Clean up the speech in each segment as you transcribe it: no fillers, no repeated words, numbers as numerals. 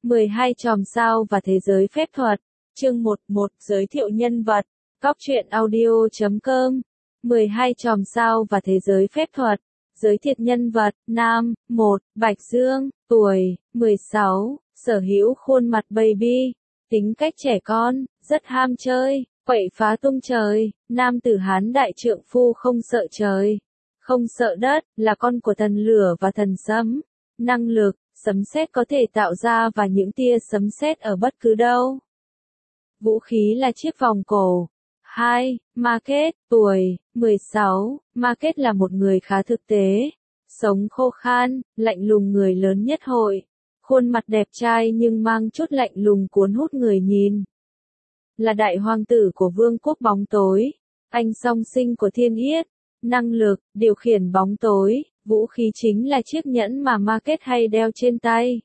12 chòm sao và thế giới phép thuật. Chương 11, giới thiệu nhân vật. Cóc truyện audio.com. 12 chòm sao và thế giới phép thuật. Giới thiệu nhân vật. Nam, 1, Bạch Dương, tuổi, 16, sở hữu khuôn mặt baby, tính cách trẻ con, rất ham chơi, quậy phá tung trời, nam tử Hán đại trượng phu không sợ trời, không sợ đất, là con của thần lửa và thần sấm. Năng lực, sấm sét có thể tạo ra và những tia sấm sét ở bất cứ đâu. Vũ khí là chiếc vòng cổ. 2. Market, tuổi, 16, Market là một người khá thực tế, sống khô khan, lạnh lùng người lớn nhất hội, khuôn mặt đẹp trai nhưng mang chút lạnh lùng cuốn hút người nhìn. Là đại hoàng tử của vương quốc bóng tối, anh song sinh của Thiên Yết, năng lực, điều khiển bóng tối, vũ khí chính là chiếc nhẫn mà Market hay đeo trên tay.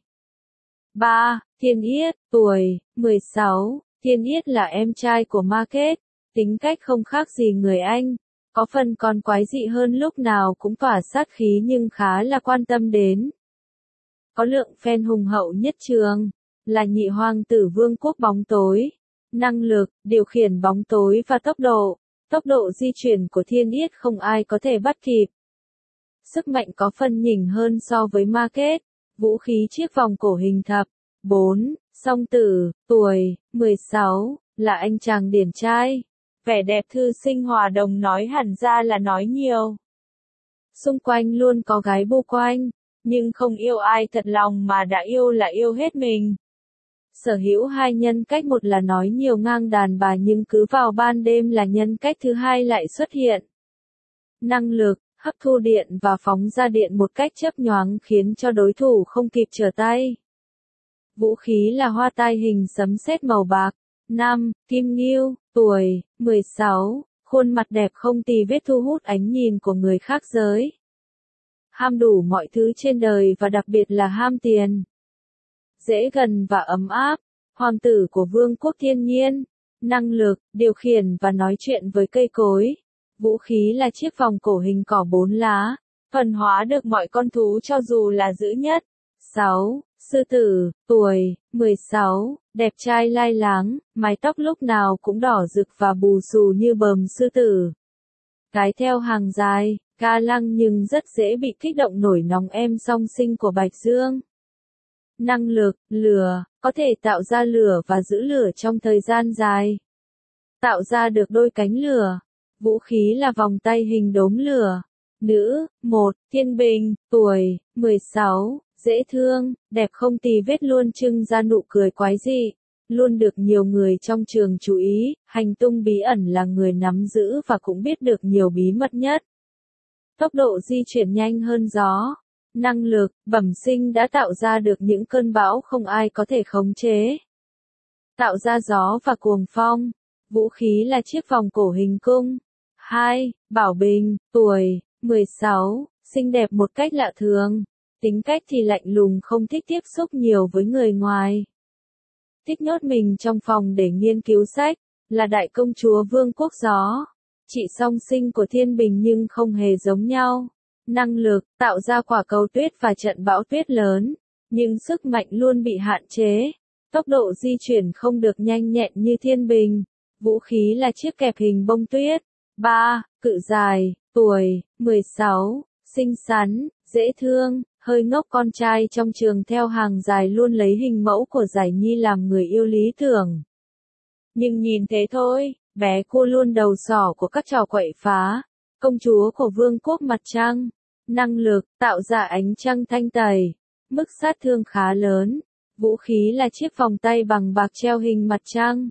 3. Thiên Yết, tuổi, 16, Thiên Yết là em trai của Market, tính cách không khác gì người anh, có phần còn quái dị hơn lúc nào cũng tỏa sát khí nhưng khá là quan tâm đến. Có lượng fan hùng hậu nhất trường, là nhị hoàng tử vương quốc bóng tối, năng lực, điều khiển bóng tối và tốc độ di chuyển của Thiên Yết không ai có thể bắt kịp. Sức mạnh có phần nhỉnh hơn so với Market, vũ khí chiếc vòng cổ hình thập. 4. Song tử, tuổi, 16, là anh chàng điển trai. Vẻ đẹp thư sinh hòa đồng nói hẳn ra là nói nhiều. Xung quanh luôn có gái bu quanh, nhưng không yêu ai thật lòng mà đã yêu là yêu hết mình. Sở hữu hai nhân cách, một là nói nhiều ngang đàn bà nhưng cứ vào ban đêm là nhân cách thứ hai lại xuất hiện. Năng lực, hấp thu điện và phóng ra điện một cách chớp nhoáng khiến cho đối thủ không kịp trở tay. Vũ khí là hoa tai hình sấm sét màu bạc. 5. Kim Ngưu, tuổi, 16, khuôn mặt đẹp không tì vết thu hút ánh nhìn của người khác giới. Ham đủ mọi thứ trên đời và đặc biệt là ham tiền. Dễ gần và ấm áp, hoàng tử của vương quốc thiên nhiên, năng lực, điều khiển và nói chuyện với cây cối. Vũ khí là chiếc vòng cổ hình cỏ 4 lá, thuần hóa được mọi con thú cho dù là dữ nhất. 6. Sư tử, tuổi, 16, đẹp trai lai láng, mái tóc lúc nào cũng đỏ rực và bù xù như bờm sư tử. Cái theo hàng dài, ca lăng nhưng rất dễ bị kích động nổi nóng, em song sinh của Bạch Dương. Năng lực, lửa, có thể tạo ra lửa và giữ lửa trong thời gian dài. Tạo ra được đôi cánh lửa. Vũ khí là vòng tay hình đốm lửa. Nữ, 1, Thiên Bình, tuổi, 16, dễ thương, đẹp không tì vết, luôn trưng ra nụ cười quái dị, luôn được nhiều người trong trường chú ý, hành tung bí ẩn, là người nắm giữ và cũng biết được nhiều bí mật nhất. Tốc độ di chuyển nhanh hơn gió. Năng lực, bẩm sinh đã tạo ra được những cơn bão không ai có thể khống chế. Tạo ra gió và cuồng phong. Vũ khí là chiếc vòng cổ hình cung. 2. Bảo Bình, tuổi, 16, xinh đẹp một cách lạ thường. Tính cách thì lạnh lùng, không thích tiếp xúc nhiều với người ngoài. Thích nhốt mình trong phòng để nghiên cứu sách, là đại công chúa vương quốc gió. Chị song sinh của Thiên Bình nhưng không hề giống nhau. Năng lực, tạo ra quả cầu tuyết và trận bão tuyết lớn, nhưng sức mạnh luôn bị hạn chế. Tốc độ di chuyển không được nhanh nhẹn như Thiên Bình. Vũ khí là chiếc kẹp hình bông tuyết. 3. Cự dài, tuổi, 16, xinh xắn, dễ thương, hơi ngốc, con trai trong trường theo hàng dài luôn lấy hình mẫu của Giải Nhi làm người yêu lý tưởng. Nhưng nhìn thế thôi, bé cô luôn đầu sỏ của các trò quậy phá. Công chúa của vương quốc mặt trăng. Năng lực, tạo ra ánh trăng thanh tẩy. Mức sát thương khá lớn. Vũ khí là chiếc vòng tay bằng bạc treo hình mặt trăng.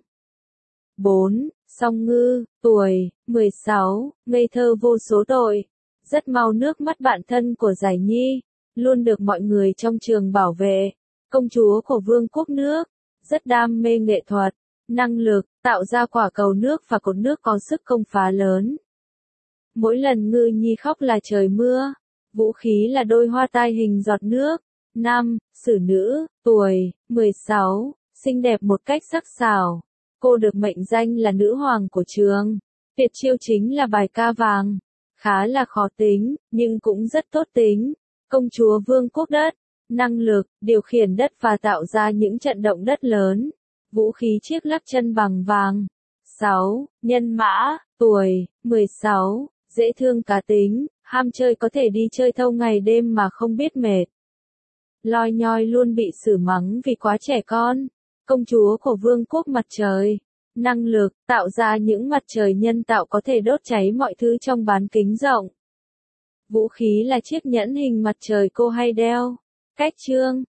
4. Song Ngư, tuổi, 16, ngây thơ vô số tội. Rất mau nước mắt bạn thân của Giải Nhi. Luôn được mọi người trong trường bảo vệ. Công chúa của vương quốc nước. Rất đam mê nghệ thuật. Năng lực, tạo ra quả cầu nước và cột nước có sức công phá lớn. Mỗi lần Ngư Nhi khóc là trời mưa. Vũ khí là đôi hoa tai hình giọt nước. 5. Xử nữ, tuổi, 16, xinh đẹp một cách sắc sảo. Cô được mệnh danh là nữ hoàng của trường. Tuyệt chiêu chính là bài ca vàng. Khá là khó tính, nhưng cũng rất tốt tính. Công chúa vương quốc đất. Năng lực, điều khiển đất và tạo ra những trận động đất lớn. Vũ khí chiếc lắp chân bằng vàng. 6. Nhân mã, tuổi, 16. Dễ thương cá tính, ham chơi có thể đi chơi thâu ngày đêm mà không biết mệt. Loi nhoi luôn bị xử mắng vì quá trẻ con. Công chúa của vương quốc mặt trời. Năng lực, tạo ra những mặt trời nhân tạo có thể đốt cháy mọi thứ trong bán kính rộng. Vũ khí là chiếc nhẫn hình mặt trời cô hay đeo. Cách chương